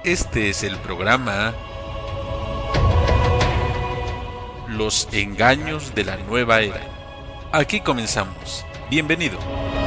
Este es el programa Los engaños de la nueva era. Aquí comenzamos. Bienvenido.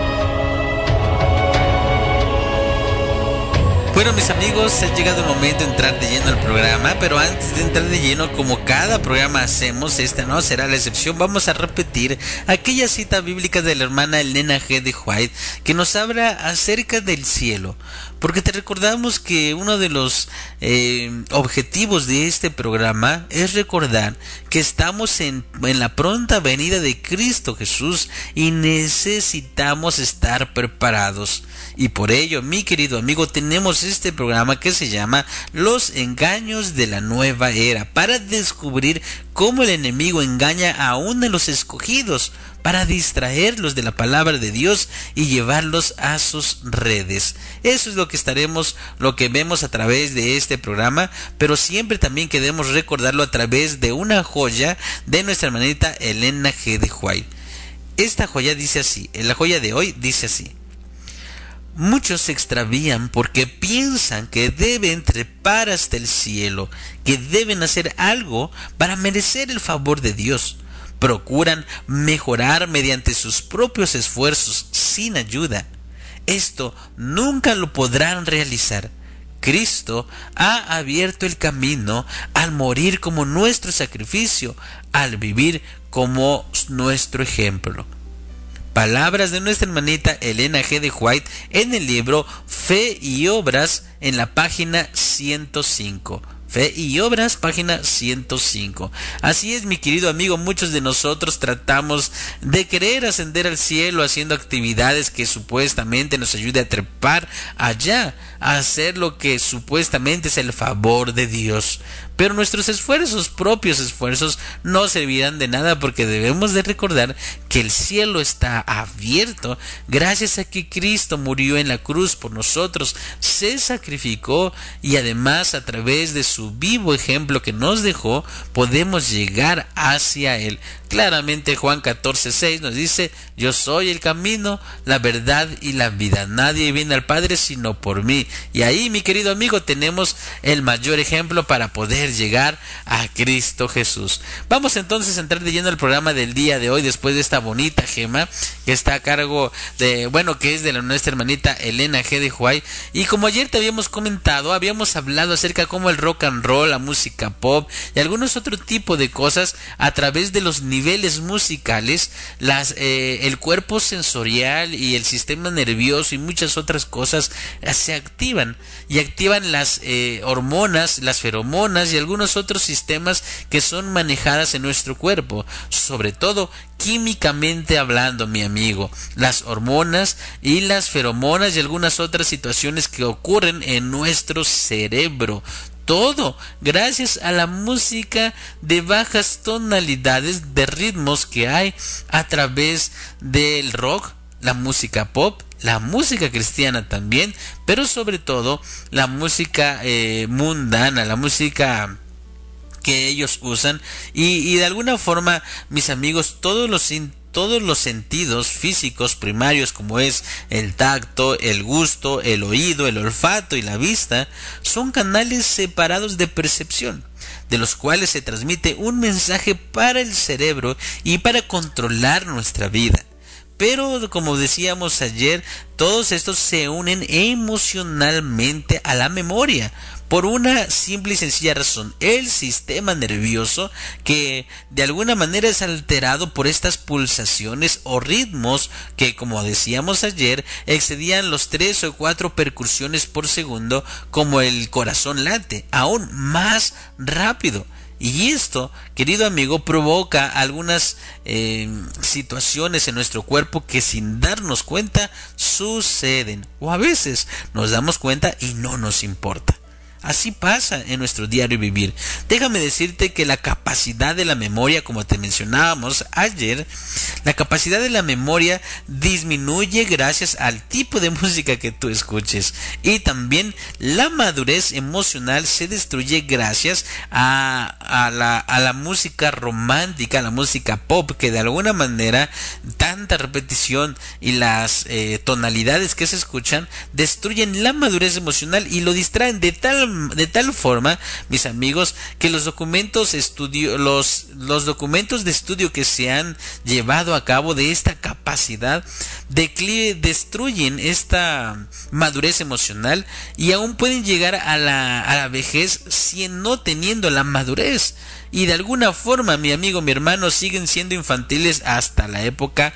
Bueno, mis amigos, ha llegado el momento de entrar de lleno al programa, pero antes de entrar de lleno, como cada programa hacemos, esta no será la excepción. Vamos a repetir aquella cita bíblica de la hermana Elena G. de White que nos habla acerca del cielo, porque te recordamos que uno de los objetivos de este programa es recordar que estamos en la pronta venida de Cristo Jesús y necesitamos estar preparados. Y por ello, mi querido amigo, tenemos este programa que se llama Los engaños de la nueva era, para descubrir cómo el enemigo engaña aún a los escogidos, para distraerlos de la palabra de Dios y llevarlos a sus redes. Eso es lo que vemos a través de este programa, pero siempre también queremos recordarlo a través de una joya de nuestra hermanita Elena G. de White. Esta joya dice así, la joya de hoy dice así: muchos se extravían porque piensan que deben trepar hasta el cielo, que deben hacer algo para merecer el favor de Dios. Procuran mejorar mediante sus propios esfuerzos sin ayuda. Esto nunca lo podrán realizar. Cristo ha abierto el camino al morir como nuestro sacrificio, al vivir como nuestro ejemplo. Palabras de nuestra hermanita Elena G. de White en el libro Fe y Obras, en la página 105. Fe y Obras, página 105. Así es, mi querido amigo, muchos de nosotros tratamos de querer ascender al cielo haciendo actividades que supuestamente nos ayude a trepar allá, a hacer lo que supuestamente es el favor de Dios. Pero nuestros propios esfuerzos, no servirán de nada, porque debemos de recordar que el cielo está abierto gracias a que Cristo murió en la cruz por nosotros, se sacrificó, y además a través de su vivo ejemplo que nos dejó, podemos llegar hacia Él. Claramente Juan 14:6 nos dice: yo soy el camino, la verdad y la vida. Nadie viene al Padre sino por mí. Y ahí, mi querido amigo, tenemos el mayor ejemplo para poder llegar a Cristo Jesús. Vamos entonces a entrar de lleno al programa del día de hoy, después de esta bonita gema que está a cargo de, que es de nuestra hermanita Elena G. de White. Y como ayer te habíamos comentado, habíamos hablado acerca de cómo el rock and roll, la música pop y algunos otro tipo de cosas, a través de los niveles musicales, el cuerpo sensorial y el sistema nervioso y muchas otras cosas se activan, y activan las hormonas, las feromonas y algunos otros sistemas que son manejadas en nuestro cuerpo, sobre todo químicamente hablando, mi amigo, las hormonas y las feromonas y algunas otras situaciones que ocurren en nuestro cerebro. Todo gracias a la música de bajas tonalidades, de ritmos que hay a través del rock, la música pop, la música cristiana también, pero sobre todo la música mundana, la música que ellos usan, y de alguna forma, mis amigos, todos los sentidos físicos primarios, como es el tacto, el gusto, el oído, el olfato y la vista, son canales separados de percepción, de los cuales se transmite un mensaje para el cerebro y para controlar nuestra vida. Pero, como decíamos ayer, todos estos se unen emocionalmente a la memoria, por una simple y sencilla razón: el sistema nervioso, que de alguna manera es alterado por estas pulsaciones o ritmos que, como decíamos ayer, excedían los 3 o 4 percusiones por segundo, como el corazón late aún más rápido. Y esto, querido amigo, provoca algunas situaciones en nuestro cuerpo que, sin darnos cuenta, suceden, o a veces nos damos cuenta y no nos importa. Así pasa en nuestro diario vivir. Déjame decirte que la capacidad de la memoria, como te mencionábamos ayer, la capacidad de la memoria disminuye gracias al tipo de música que tú escuches. Y también la madurez emocional se destruye gracias a la música romántica, a la música pop, que de alguna manera tanta repetición y las tonalidades que se escuchan destruyen la madurez emocional y lo distraen de tal tal forma, mis amigos, que los documentos los documentos de estudio que se han llevado a cabo de esta capacidad destruyen esta madurez emocional y aún pueden llegar a la vejez no teniendo la madurez. Y de alguna forma, mi amigo, mi hermano, siguen siendo infantiles hasta la época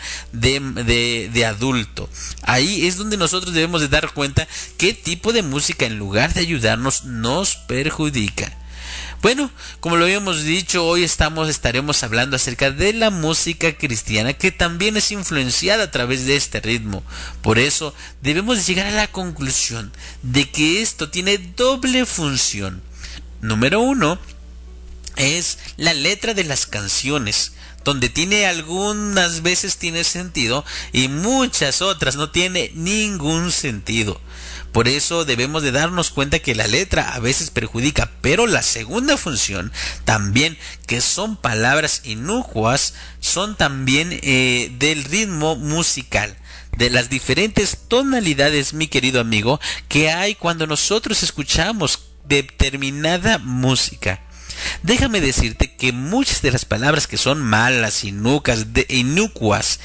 de adulto. Ahí es donde nosotros debemos de dar cuenta qué tipo de música, en lugar de ayudarnos, nos perjudica. Bueno, como lo habíamos dicho, hoy estaremos hablando acerca de la música cristiana, que también es influenciada a través de este ritmo. Por eso debemos llegar a la conclusión de que esto tiene doble función. Número 1 es la letra de las canciones, donde algunas veces tiene sentido y muchas otras no tiene ningún sentido. Por eso debemos de darnos cuenta que la letra a veces perjudica, pero la segunda función también, que son palabras inicuas, son también del ritmo musical, de las diferentes tonalidades, mi querido amigo, que hay cuando nosotros escuchamos determinada música. Déjame decirte que muchas de las palabras que son malas, inocuas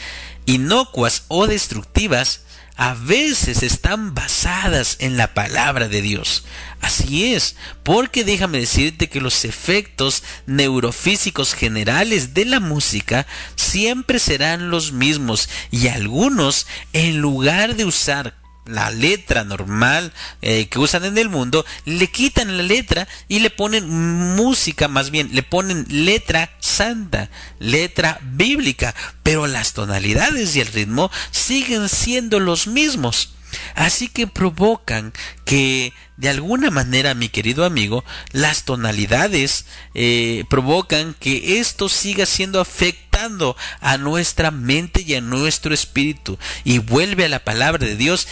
o destructivas, a veces están basadas en la palabra de Dios. Así es, porque déjame decirte que los efectos neurofísicos generales de la música siempre serán los mismos, y algunos, en lugar de usar la letra normal que usan en el mundo, le quitan la letra y le ponen música, más bien le ponen letra santa, letra bíblica, pero las tonalidades y el ritmo siguen siendo los mismos. Así que provocan que, de alguna manera, mi querido amigo, las tonalidades provocan que esto siga siendo afectando a nuestra mente y a nuestro espíritu, y vuelve a la palabra de Dios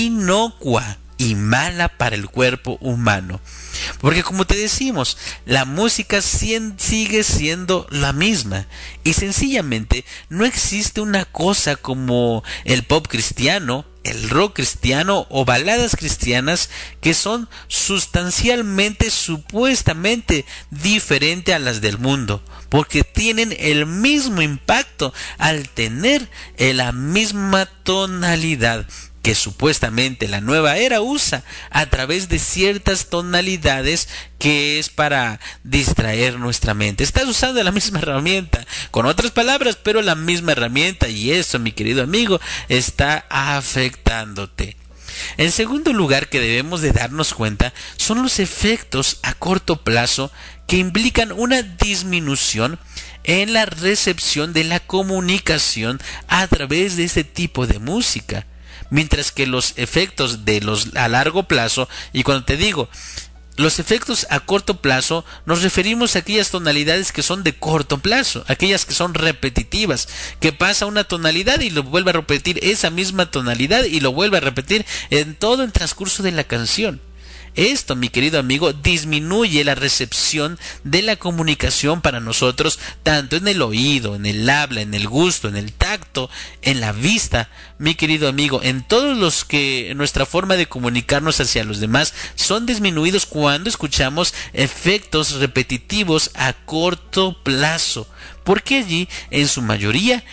inocua y mala para el cuerpo humano. Porque, como te decimos, la música sigue siendo la misma, y sencillamente no existe una cosa como el pop cristiano, el rock cristiano o baladas cristianas que son sustancialmente, supuestamente diferentes a las del mundo, porque tienen el mismo impacto al tener la misma tonalidad que supuestamente la nueva era usa a través de ciertas tonalidades, que es para distraer nuestra mente. Estás usando la misma herramienta, con otras palabras, pero la misma herramienta, y eso, mi querido amigo, está afectándote. En segundo lugar, que debemos de darnos cuenta, son los efectos a corto plazo que implican una disminución en la recepción de la comunicación a través de este tipo de música. Mientras que los efectos a largo plazo, y cuando te digo los efectos a corto plazo, nos referimos a aquellas tonalidades que son de corto plazo, aquellas que son repetitivas, que pasa una tonalidad y lo vuelve a repetir esa misma tonalidad y lo vuelve a repetir en todo el transcurso de la canción. Esto, mi querido amigo, disminuye la recepción de la comunicación para nosotros, tanto en el oído, en el habla, en el gusto, en el tacto, en la vista, mi querido amigo, en todos los que nuestra forma de comunicarnos hacia los demás son disminuidos cuando escuchamos efectos repetitivos a corto plazo, porque allí, en su mayoría,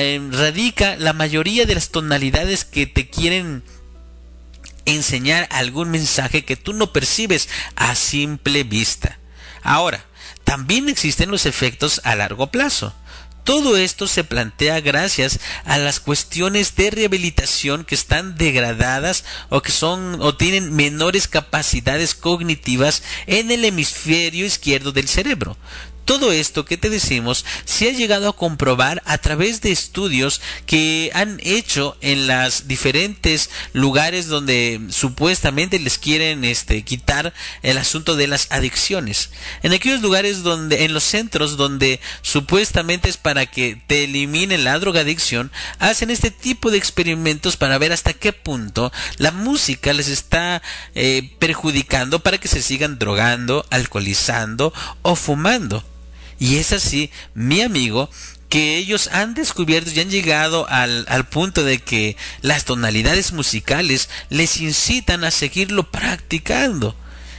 radica la mayoría de las tonalidades que te quieren enseñar algún mensaje que tú no percibes a simple vista. Ahora, también existen los efectos a largo plazo. Todo esto se plantea gracias a las cuestiones de rehabilitación que están degradadas o tienen menores capacidades cognitivas en el hemisferio izquierdo del cerebro. Todo esto que te decimos se ha llegado a comprobar a través de estudios que han hecho en los diferentes lugares donde supuestamente les quieren quitar el asunto de las adicciones. En aquellos lugares en los centros donde supuestamente es para que te eliminen la drogadicción, hacen este tipo de experimentos para ver hasta qué punto la música les está perjudicando para que se sigan drogando, alcoholizando o fumando. Y es así, mi amigo, que ellos han descubierto y han llegado al punto de que las tonalidades musicales les incitan a seguirlo practicando.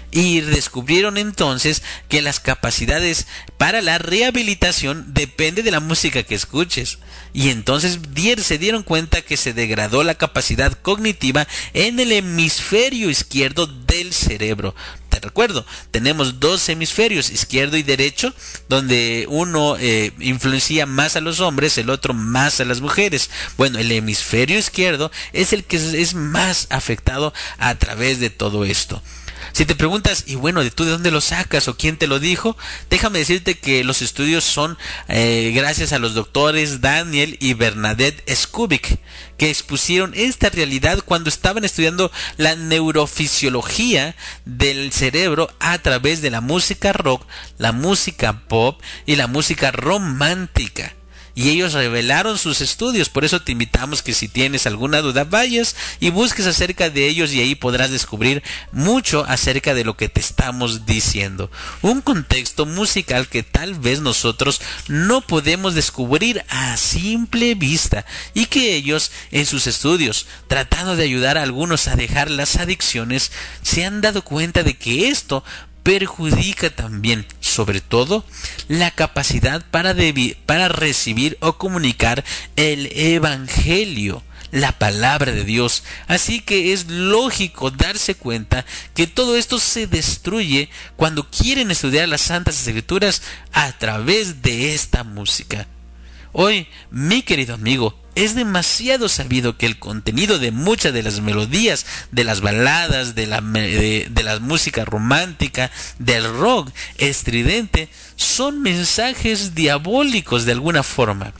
y descubrieron entonces que las capacidades para la rehabilitación depende de la música que escuches. Y entonces se dieron cuenta que se degradó la capacidad cognitiva en el hemisferio izquierdo del cerebro. Te recuerdo, tenemos dos hemisferios, izquierdo y derecho, donde uno influencia más a los hombres, el otro más a las mujeres. Bueno, el hemisferio izquierdo es el que es más afectado a través de todo esto. Si te preguntas, y bueno, ¿tú de dónde lo sacas o quién te lo dijo? Déjame decirte que los estudios son gracias a los doctores Daniel y Bernadette Skubik, que expusieron esta realidad cuando estaban estudiando la neurofisiología del cerebro a través de la música rock, la música pop y la música romántica. Y ellos revelaron sus estudios. Por eso te invitamos que si tienes alguna duda vayas y busques acerca de ellos, y ahí podrás descubrir mucho acerca de lo que te estamos diciendo. Un contexto musical que tal vez nosotros no podemos descubrir a simple vista, y que ellos en sus estudios, tratando de ayudar a algunos a dejar las adicciones, se han dado cuenta de que esto perjudica también, sobre todo, la capacidad para recibir o comunicar el evangelio, la palabra de Dios. Así que es lógico darse cuenta que todo esto se destruye cuando quieren estudiar las Santas Escrituras a través de esta música. Hoy, mi querido amigo, es demasiado sabido que el contenido de muchas de las melodías, de las baladas, de la música romántica, del rock estridente, son mensajes diabólicos de alguna forma.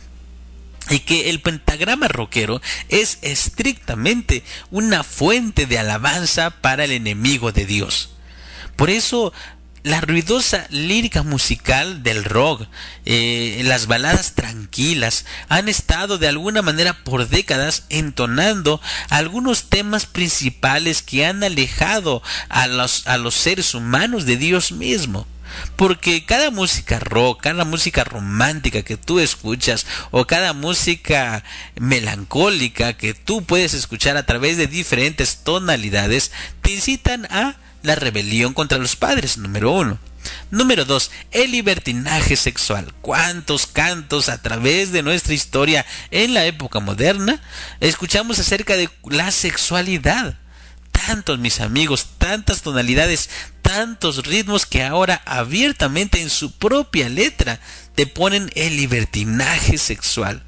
Y que el pentagrama rockero es estrictamente una fuente de alabanza para el enemigo de Dios. Por eso, la ruidosa lírica musical del rock, las baladas tranquilas, han estado de alguna manera por décadas entonando algunos temas principales que han alejado a los seres humanos de Dios mismo. Porque cada música rock, cada música romántica que tú escuchas, o cada música melancólica que tú puedes escuchar a través de diferentes tonalidades, te incitan a la rebelión contra los padres, número 1. Número 2, el libertinaje sexual. ¿Cuántos cantos a través de nuestra historia en la época moderna escuchamos acerca de la sexualidad? Tantos, mis amigos, tantas tonalidades, tantos ritmos que ahora abiertamente en su propia letra te ponen el libertinaje sexual.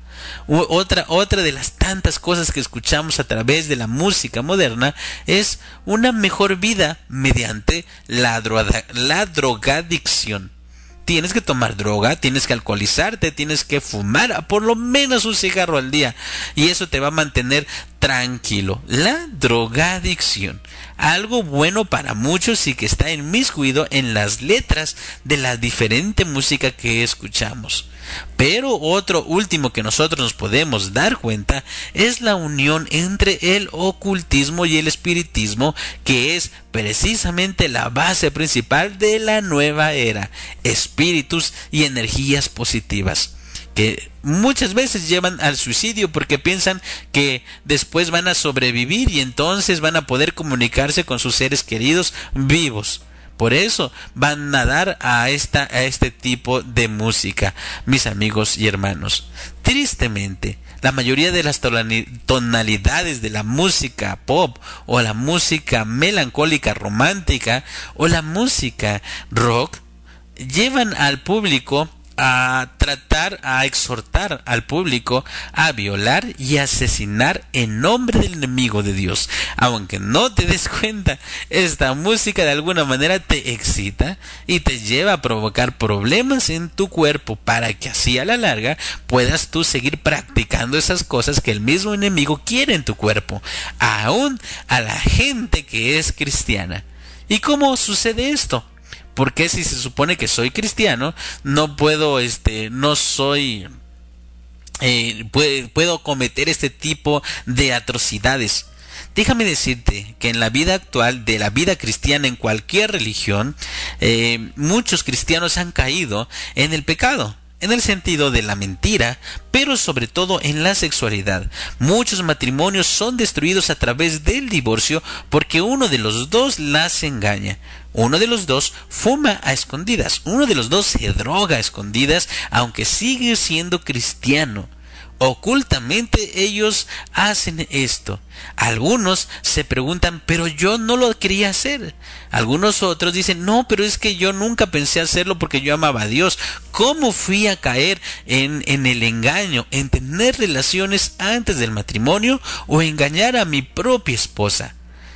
Otra de las tantas cosas que escuchamos a través de la música moderna es una mejor vida mediante la drogadicción. Tienes que tomar droga, tienes que alcoholizarte, tienes que fumar por lo menos un cigarro al día, y eso te va a mantener tranquilo. La drogadicción, algo bueno para muchos y que está inmiscuido en las letras de la diferente música que escuchamos. Pero otro último que nosotros nos podemos dar cuenta es la unión entre el ocultismo y el espiritismo, que es precisamente la base principal de la nueva era. Espíritus y energías positivas que muchas veces llevan al suicidio porque piensan que después van a sobrevivir y entonces van a poder comunicarse con sus seres queridos vivos. Por eso van a dar a este tipo de música, mis amigos y hermanos. Tristemente, la mayoría de las tonalidades de la música pop, o la música melancólica romántica, o la música rock, llevan al público a exhortar al público a violar y asesinar en nombre del enemigo de Dios. Aunque no te des cuenta, esta música de alguna manera te excita y te lleva a provocar problemas en tu cuerpo, para que así a la larga puedas tú seguir practicando esas cosas que el mismo enemigo quiere en tu cuerpo, aún a la gente que es cristiana. ¿Y cómo sucede esto? Porque si se supone que soy cristiano, no puedo, puedo cometer este tipo de atrocidades? Déjame decirte que en la vida actual de la vida cristiana, en cualquier religión, muchos cristianos han caído en el pecado. en el sentido de la mentira, pero sobre todo en la sexualidad. Muchos matrimonios son destruidos a través del divorcio porque uno de los dos las engaña. Uno de los dos fuma a escondidas, uno de los dos se droga a escondidas, aunque sigue siendo cristiano. Ocultamente ellos hacen esto. Algunos se preguntan, pero yo no lo quería hacer. Algunos otros dicen, no, pero es que yo nunca pensé hacerlo porque yo amaba a Dios. ¿Cómo fui a caer en el engaño, en tener relaciones antes del matrimonio o engañar a mi propia esposa?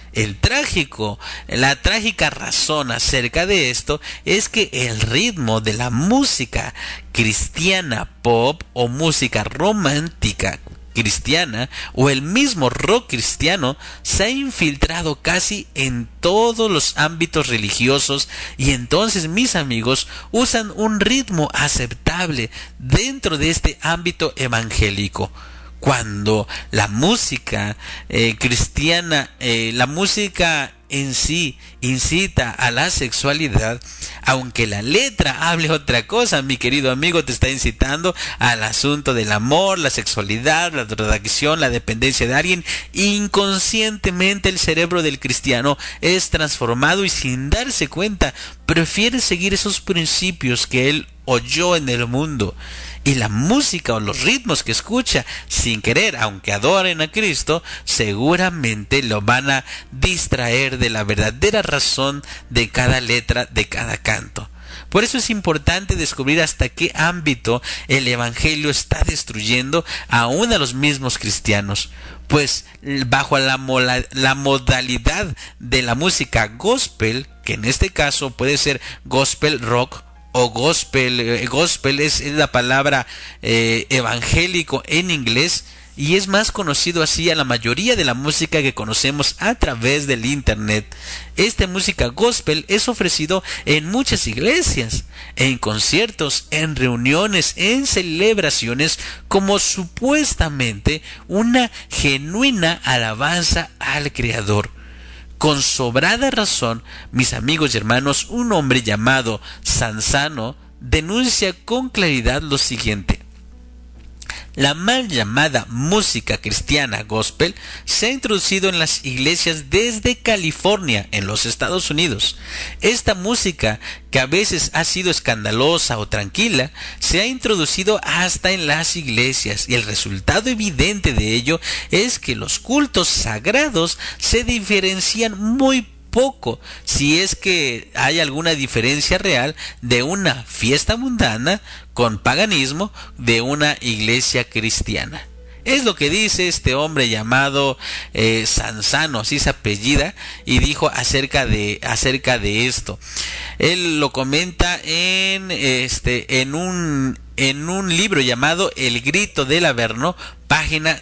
La trágica razón acerca de esto es que el ritmo de la música cristiana pop o música romántica cristiana o el mismo rock cristiano se ha infiltrado casi en todos los ámbitos religiosos, y entonces, mis amigos, usan un ritmo aceptable dentro de este ámbito evangélico. Cuando la música cristiana, la música en sí incita a la sexualidad, aunque la letra hable otra cosa, mi querido amigo, te está incitando al asunto del amor, la sexualidad, la atracción, la dependencia de alguien. Inconscientemente el cerebro del cristiano es transformado y sin darse cuenta prefiere seguir esos principios que él oyó en el mundo. Y la música o los ritmos que escucha sin querer, aunque adoren a Cristo, seguramente lo van a distraer de la verdadera razón de cada letra, de cada canto. Por eso es importante descubrir hasta qué ámbito el Evangelio está destruyendo aún a los mismos cristianos. Pues bajo la modalidad de la música gospel, que en este caso puede ser gospel rock, o gospel, gospel es la palabra evangélico en inglés, y es más conocido así a la mayoría de la música que conocemos a través del internet. Esta música gospel es ofrecido en muchas iglesias, en conciertos, en reuniones, en celebraciones, como supuestamente una genuina alabanza al Creador. Con sobrada razón, mis amigos y hermanos, un hombre llamado Sansano denuncia con claridad lo siguiente: la mal llamada música cristiana gospel se ha introducido en las iglesias desde California, en los Estados Unidos. Esta música, que a veces ha sido escandalosa o tranquila, se ha introducido hasta en las iglesias, y el resultado evidente de ello es que los cultos sagrados se diferencian muy poco, si es que hay alguna diferencia real, de una fiesta mundana con paganismo de una iglesia cristiana. Es lo que dice este hombre llamado Sansano, así se apellida, y dijo acerca de esto. Él lo comenta en un libro llamado El Grito del Averno, página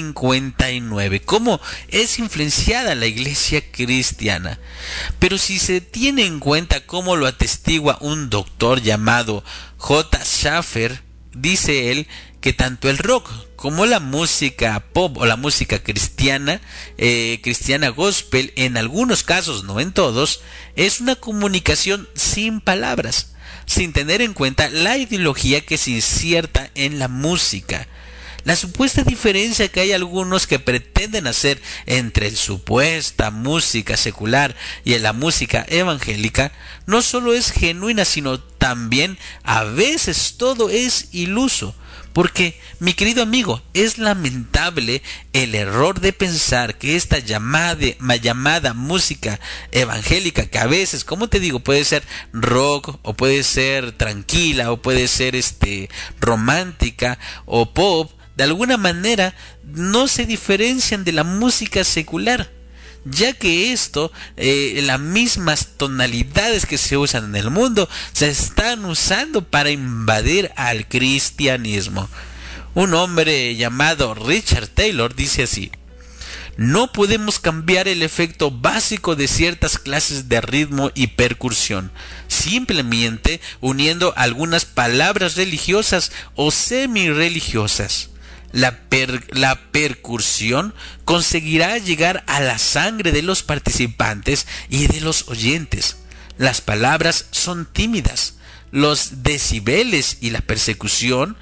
59. ¿Cómo es influenciada la iglesia cristiana? Pero si se tiene en cuenta cómo lo atestigua un doctor llamado J. Schaffer, dice él que tanto el rock como la música pop o la música cristiana, cristiana gospel, en algunos casos, no en todos, es una comunicación sin palabras, sin tener en cuenta la ideología que se inserta en la música. La supuesta diferencia que hay algunos que pretenden hacer entre la supuesta música secular y la música evangélica no solo es genuina, sino también a veces todo es iluso. Porque, mi querido amigo, es lamentable el error de pensar que esta llamada música evangélica, que a veces, como te digo, puede ser rock, o puede ser tranquila, o puede ser romántica, o pop, de alguna manera no se diferencian de la música secular, ya que las mismas tonalidades que se usan en el mundo se están usando para invadir al cristianismo. Un hombre llamado Richard Taylor dice así: no podemos cambiar el efecto básico de ciertas clases de ritmo y percusión, simplemente uniendo algunas palabras religiosas o semi-religiosas. La percusión conseguirá llegar a la sangre de los participantes y de los oyentes. Las palabras son tímidas, los decibeles y la persecución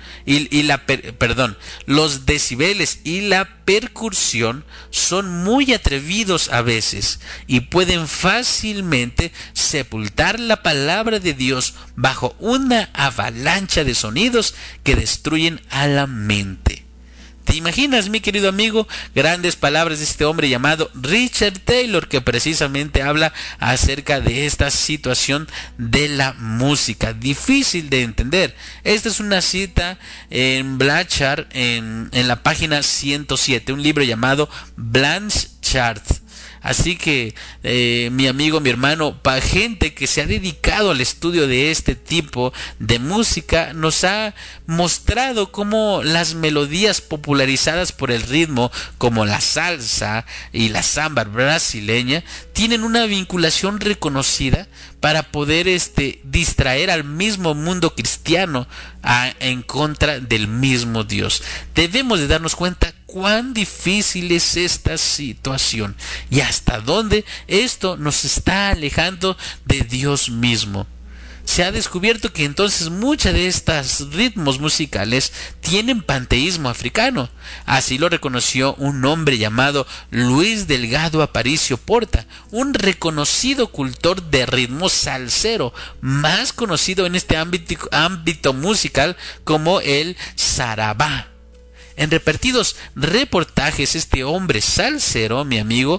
los decibeles y la percusión son muy atrevidos a veces y pueden fácilmente sepultar la palabra de Dios bajo una avalancha de sonidos que destruyen a la mente. ¿Te imaginas, mi querido amigo? Grandes palabras de este hombre llamado Richard Taylor, que precisamente habla acerca de esta situación de la música, difícil de entender. Esta es una cita en Blanchard, en la página 107, un libro llamado Blanchard. Así que, mi amigo, mi hermano, para gente que se ha dedicado al estudio de este tipo de música, nos ha mostrado cómo las melodías popularizadas por el ritmo, como la salsa y la samba brasileña, tienen una vinculación reconocida para poder distraer al mismo mundo cristiano en contra del mismo Dios. Debemos de darnos cuenta cuán difícil es esta situación y hasta dónde esto nos está alejando de Dios mismo. Se ha descubierto que entonces muchos de estos ritmos musicales tienen panteísmo africano. Así lo reconoció un hombre llamado Luis Delgado Aparicio Porta, un reconocido cultor de ritmo salsero, más conocido en este ámbito musical como el zarabá. En repetidos reportajes, este hombre salsero, mi amigo,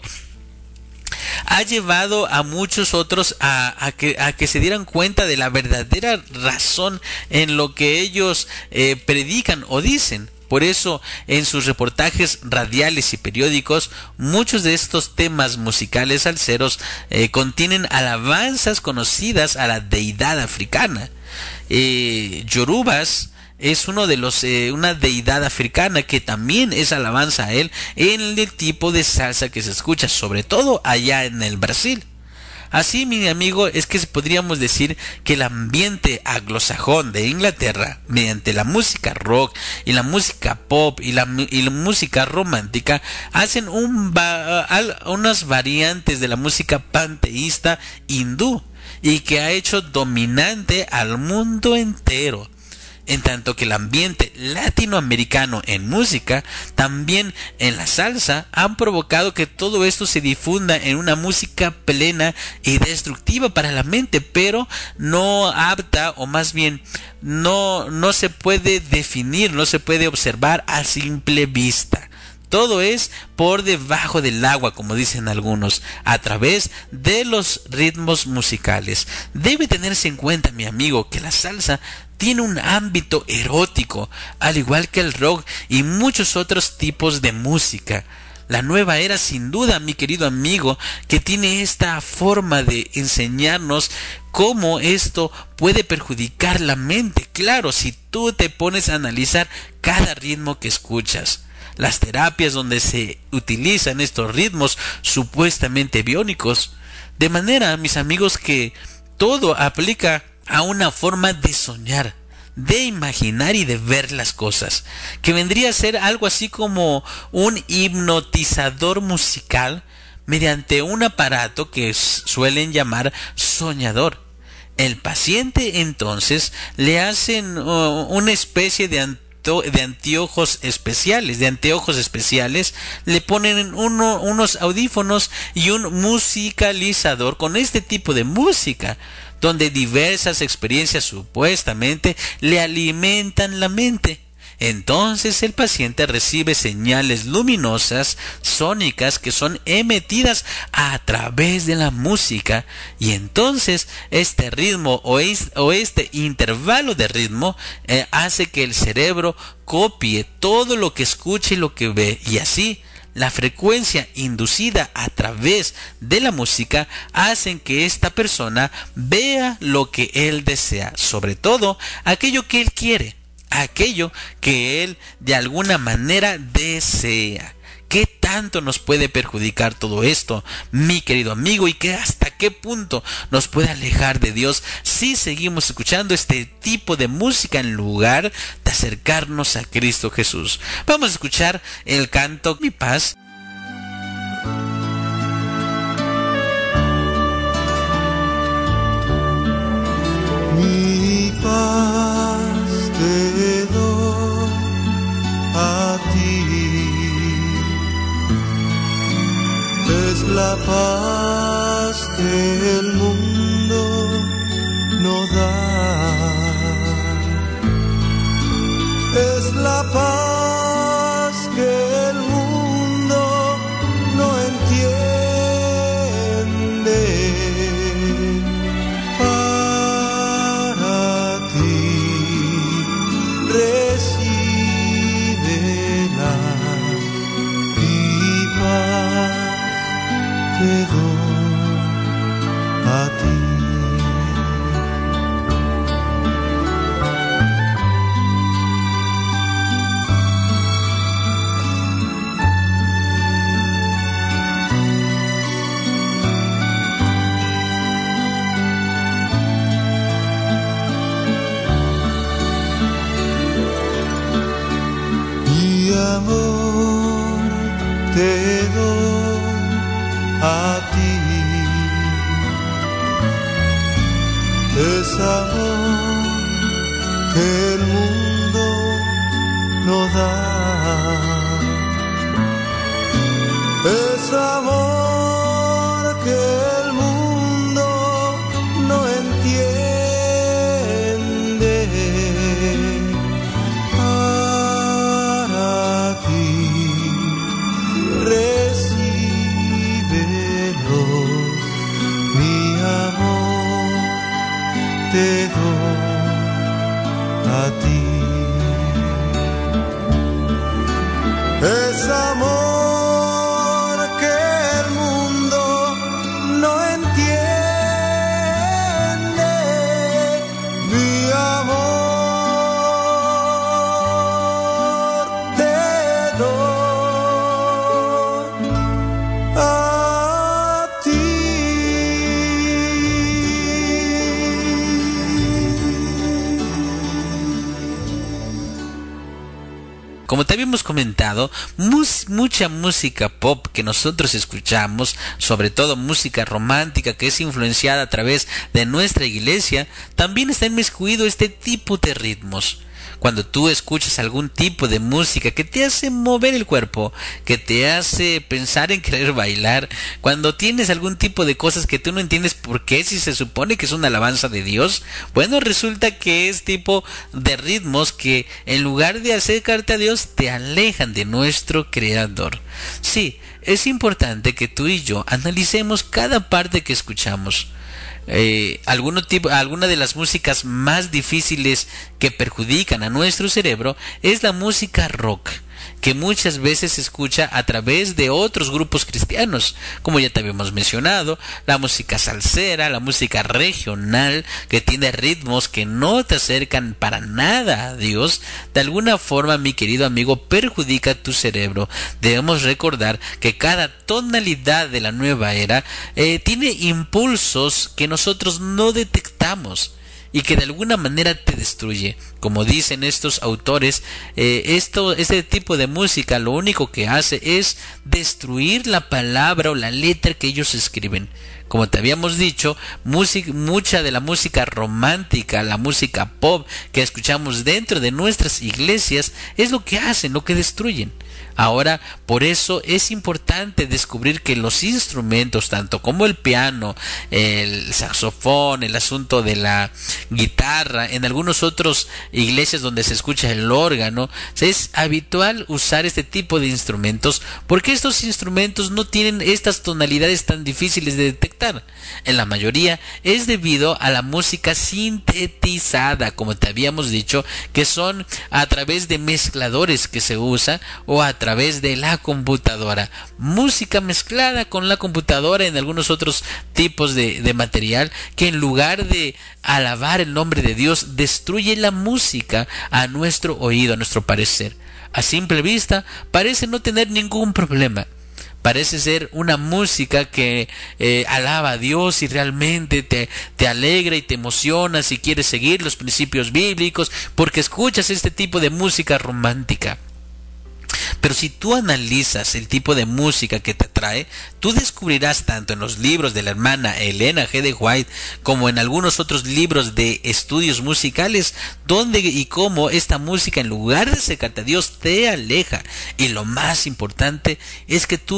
ha llevado a muchos otros a que se dieran cuenta de la verdadera razón en lo que ellos predican o dicen. Por eso, en sus reportajes radiales y periódicos, muchos de estos temas musicales salseros contienen alabanzas conocidas a la deidad africana. Yorubas es uno de una deidad africana que también es alabanza a él en el tipo de salsa que se escucha, sobre todo allá en el Brasil. Así, mi amigo, es que podríamos decir que el ambiente anglosajón de Inglaterra, mediante la música rock y la música pop y la música romántica, hacen unas variantes de la música panteísta hindú y que ha hecho dominante al mundo entero. En tanto que el ambiente latinoamericano en música, también en la salsa, han provocado que todo esto se difunda en una música plena y destructiva para la mente, pero no apta, o más bien no se puede definir, no se puede observar a simple vista. Todo es por debajo del agua, como dicen algunos, a través de los ritmos musicales. Debe tenerse en cuenta, mi amigo, que la salsa tiene un ámbito erótico, al igual que el rock y muchos otros tipos de música. La nueva era, sin duda, mi querido amigo, que tiene esta forma de enseñarnos cómo esto puede perjudicar la mente. Claro, si tú te pones a analizar cada ritmo que escuchas. Las terapias donde se utilizan estos ritmos supuestamente biónicos, de manera, mis amigos, que todo aplica a una forma de soñar, de imaginar y de ver las cosas, que vendría a ser algo así como un hipnotizador musical mediante un aparato que suelen llamar soñador. El paciente entonces le hacen una especie de anteojos especiales, le ponen unos audífonos y un musicalizador con este tipo de música, donde diversas experiencias supuestamente le alimentan la mente. Entonces el paciente recibe señales luminosas, sónicas, que son emitidas a través de la música, y entonces este ritmo o este intervalo de ritmo hace que el cerebro copie todo lo que escucha y lo que ve, y así la frecuencia inducida a través de la música hacen que esta persona vea lo que él desea, sobre todo aquello que él quiere, aquello que él de alguna manera desea. ¿Qué tanto nos puede perjudicar todo esto, mi querido amigo? ¿Y hasta qué punto nos puede alejar de Dios si seguimos escuchando este tipo de música en lugar de acercarnos a Cristo Jesús? Vamos a escuchar el canto Mi Paz. Mi paz que el mundo no da. Es la paz que el mundo no entiende. Para ti recíbela y paz te doy a ti. Amor te doy a ti, es amor que el mundo no da, es amor que el mundo no entiende. Recíbelo, mi amor, te doy a ti. Es amor que el mundo no entiende, mi amor, te doy a ti. Como te habíamos comentado, mucha música pop que nosotros escuchamos, sobre todo música romántica que es influenciada a través de nuestra iglesia, también está inmiscuido este tipo de ritmos. Cuando tú escuchas algún tipo de música que te hace mover el cuerpo, que te hace pensar en querer bailar, cuando tienes algún tipo de cosas que tú no entiendes por qué, si se supone que es una alabanza de Dios, bueno, resulta que es tipo de ritmos que en lugar de acercarte a Dios, te alejan de nuestro Creador. Sí, es importante que tú y yo analicemos cada parte que escuchamos. Alguna de las músicas más difíciles que perjudican a nuestro cerebro es la música rock, que muchas veces se escucha a través de otros grupos cristianos, como ya te habíamos mencionado, la música salsera, la música regional, que tiene ritmos que no te acercan para nada a Dios. De alguna forma, mi querido amigo, perjudica tu cerebro. Debemos recordar que cada tonalidad de la nueva era tiene impulsos que nosotros no detectamos y que de alguna manera te destruye. Como dicen estos autores, este tipo de música lo único que hace es destruir la palabra o la letra que ellos escriben. Como te habíamos dicho, mucha de la música romántica, la música pop que escuchamos dentro de nuestras iglesias es lo que hacen, lo que destruyen. Ahora, por eso es importante descubrir que los instrumentos, tanto como el piano, el saxofón, el asunto de la guitarra, en algunos otros iglesias donde se escucha el órgano, es habitual usar este tipo de instrumentos porque estos instrumentos no tienen estas tonalidades tan difíciles de detectar. En la mayoría es debido a la música sintetizada, como te habíamos dicho, que son a través de mezcladores que se usa o a través de la computadora. Música mezclada con la computadora en algunos otros tipos de material que en lugar de alabar el nombre de Dios destruye la música a nuestro oído, a nuestro parecer. A simple vista parece no tener ningún problema. Parece ser una música que alaba a Dios y realmente te alegra y te emociona si quieres seguir los principios bíblicos porque escuchas este tipo de música romántica. Pero si tú analizas el tipo de música que te atrae, tú descubrirás tanto en los libros de la hermana Elena G. de White como en algunos otros libros de estudios musicales donde y cómo esta música en lugar de acercarte a Dios te aleja. Y lo más importante es que tú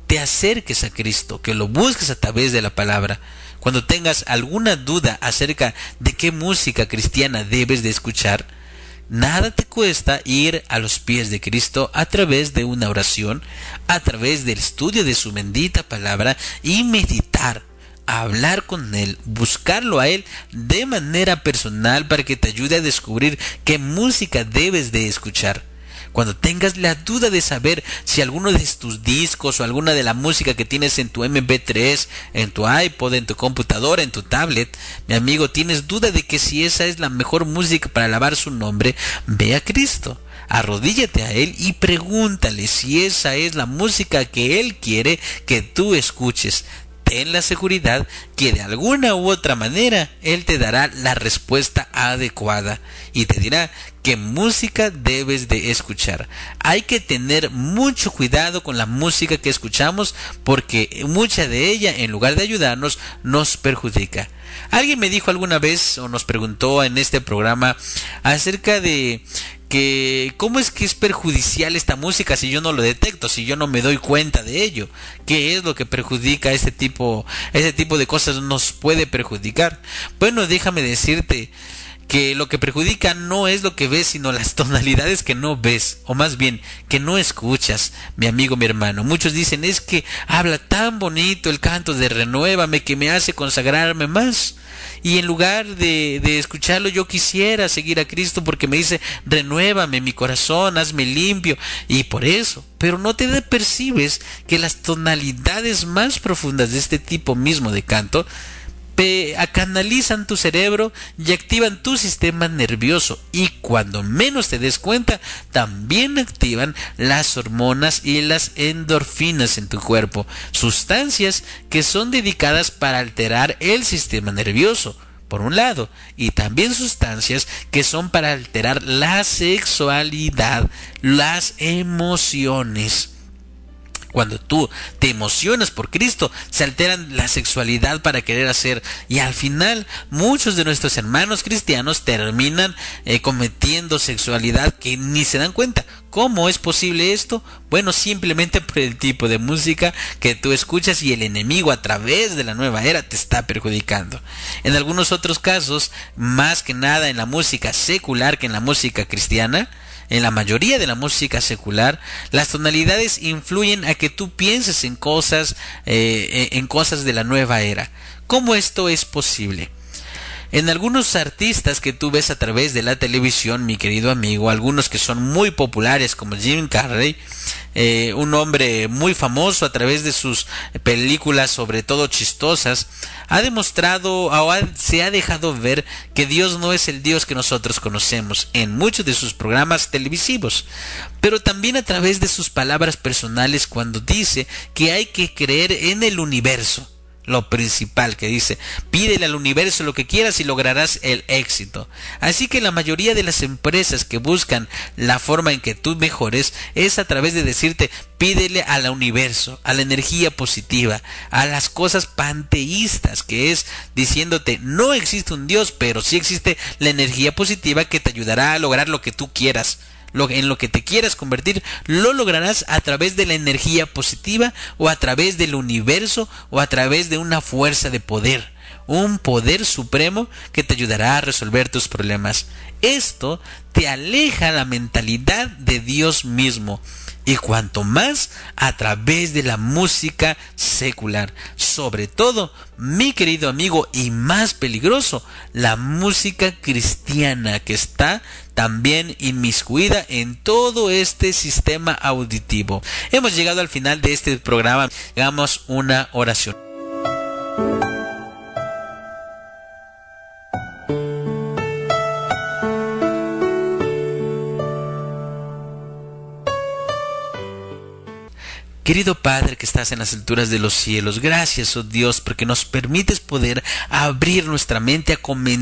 te acerques a Cristo, que lo busques a través de la palabra. Cuando tengas alguna duda acerca de qué música cristiana debes de escuchar, nada te cuesta ir a los pies de Cristo a través de una oración, a través del estudio de su bendita palabra y meditar, hablar con Él, buscarlo a Él de manera personal para que te ayude a descubrir qué música debes de escuchar. Cuando tengas la duda de saber si alguno de tus discos o alguna de la música que tienes en tu MP3, en tu iPod, en tu computadora, en tu tablet, mi amigo, tienes duda de que si esa es la mejor música para alabar su nombre, ve a Cristo, arrodíllate a Él y pregúntale si esa es la música que Él quiere que tú escuches. Ten la seguridad que de alguna u otra manera Él te dará la respuesta adecuada y te dirá qué música debes de escuchar. Hay que tener mucho cuidado con la música que escuchamos porque mucha de ella, en lugar de ayudarnos, nos perjudica. Alguien me dijo alguna vez o nos preguntó en este programa acerca de que cómo es que es perjudicial esta música si yo no lo detecto, si yo no me doy cuenta de ello. ¿Qué es lo que perjudica ese tipo de cosas nos puede perjudicar? Bueno, déjame decirte que lo que perjudica no es lo que ves, sino las tonalidades que no ves, o más bien, que no escuchas, mi amigo, mi hermano. Muchos dicen, es que habla tan bonito el canto de Renuévame que me hace consagrarme más. Y en lugar de escucharlo, yo quisiera seguir a Cristo porque me dice, renuévame mi corazón, hazme limpio, y por eso. Pero no te percibes que las tonalidades más profundas de este tipo mismo de canto canalizan tu cerebro y activan tu sistema nervioso, y cuando menos te des cuenta también activan las hormonas y las endorfinas en tu cuerpo, sustancias que son dedicadas para alterar el sistema nervioso por un lado, y también sustancias que son para alterar la sexualidad, las emociones. Cuando tú te emocionas por Cristo, se alteran la sexualidad para querer hacer, y al final muchos de nuestros hermanos cristianos terminan cometiendo sexualidad que ni se dan cuenta. ¿Cómo es posible esto? Bueno, simplemente por el tipo de música que tú escuchas, y el enemigo a través de la nueva era te está perjudicando. En algunos otros casos, más que nada en la música secular que en la música cristiana, en la mayoría de la música secular, las tonalidades influyen a que tú pienses en cosas de la nueva era. ¿Cómo esto es posible? En algunos artistas que tú ves a través de la televisión, mi querido amigo, algunos que son muy populares como Jim Carrey, un hombre muy famoso a través de sus películas, sobre todo chistosas, ha demostrado o se ha dejado ver que Dios no es el Dios que nosotros conocemos en muchos de sus programas televisivos, pero también a través de sus palabras personales cuando dice que hay que creer en el universo. Lo principal que dice, pídele al universo lo que quieras y lograrás el éxito. Así que la mayoría de las empresas que buscan la forma en que tú mejores es a través de decirte, pídele al universo, a la energía positiva, a las cosas panteístas, que es diciéndote, no existe un Dios, pero sí existe la energía positiva que te ayudará a lograr lo que tú quieras. En lo que te quieras convertir, lo lograrás a través de la energía positiva, o a través del universo, o a través de una fuerza de poder, un poder supremo que te ayudará a resolver tus problemas. Esto te aleja la mentalidad de Dios mismo, y cuanto más a través de la música secular, sobre todo, mi querido amigo, y más peligroso, la música cristiana, que está también inmiscuida en todo este sistema auditivo. Hemos llegado al final de este programa. Hagamos una oración. Querido Padre que estás en las alturas de los cielos, gracias, oh Dios, porque nos permites poder abrir nuestra mente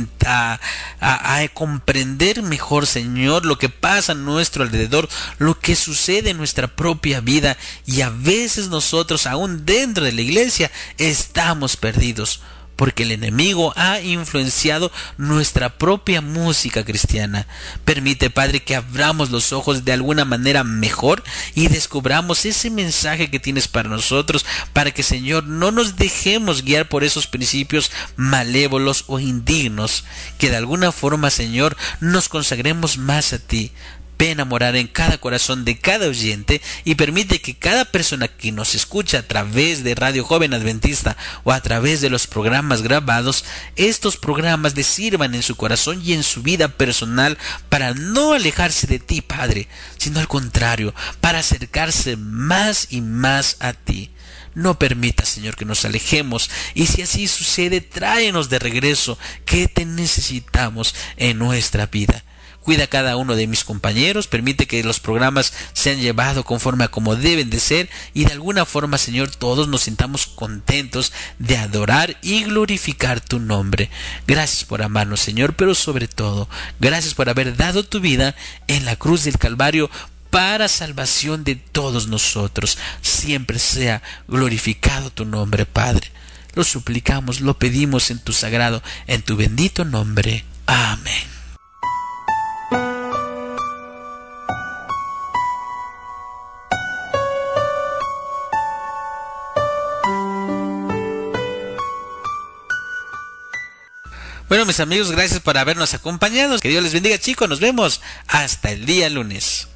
a comprender mejor, Señor, lo que pasa a nuestro alrededor, lo que sucede en nuestra propia vida, y a veces nosotros, aún dentro de la iglesia, estamos perdidos. porque el enemigo ha influenciado nuestra propia música cristiana. Permite, Padre, que abramos los ojos de alguna manera mejor y descubramos ese mensaje que tienes para nosotros, para que, Señor, no nos dejemos guiar por esos principios malévolos o indignos, que de alguna forma, Señor, nos consagremos más a ti. Ven a morar en cada corazón de cada oyente y permite que cada persona que nos escucha a través de Radio Joven Adventista o a través de los programas grabados, estos programas le sirvan en su corazón y en su vida personal para no alejarse de ti, Padre, sino al contrario, para acercarse más y más a ti. No permita, Señor, que nos alejemos, y si así sucede, tráenos de regreso, que te necesitamos en nuestra vida. Cuida a cada uno de mis compañeros, permite que los programas sean llevados conforme a como deben de ser, y de alguna forma, Señor, todos nos sintamos contentos de adorar y glorificar tu nombre. Gracias por amarnos, Señor, pero sobre todo, gracias por haber dado tu vida en la cruz del Calvario para salvación de todos nosotros. Siempre sea glorificado tu nombre, Padre. Lo suplicamos, lo pedimos en tu sagrado, en tu bendito nombre. Amén. Bueno, mis amigos, gracias por habernos acompañado. Que Dios les bendiga, chicos. Nos vemos hasta el día lunes.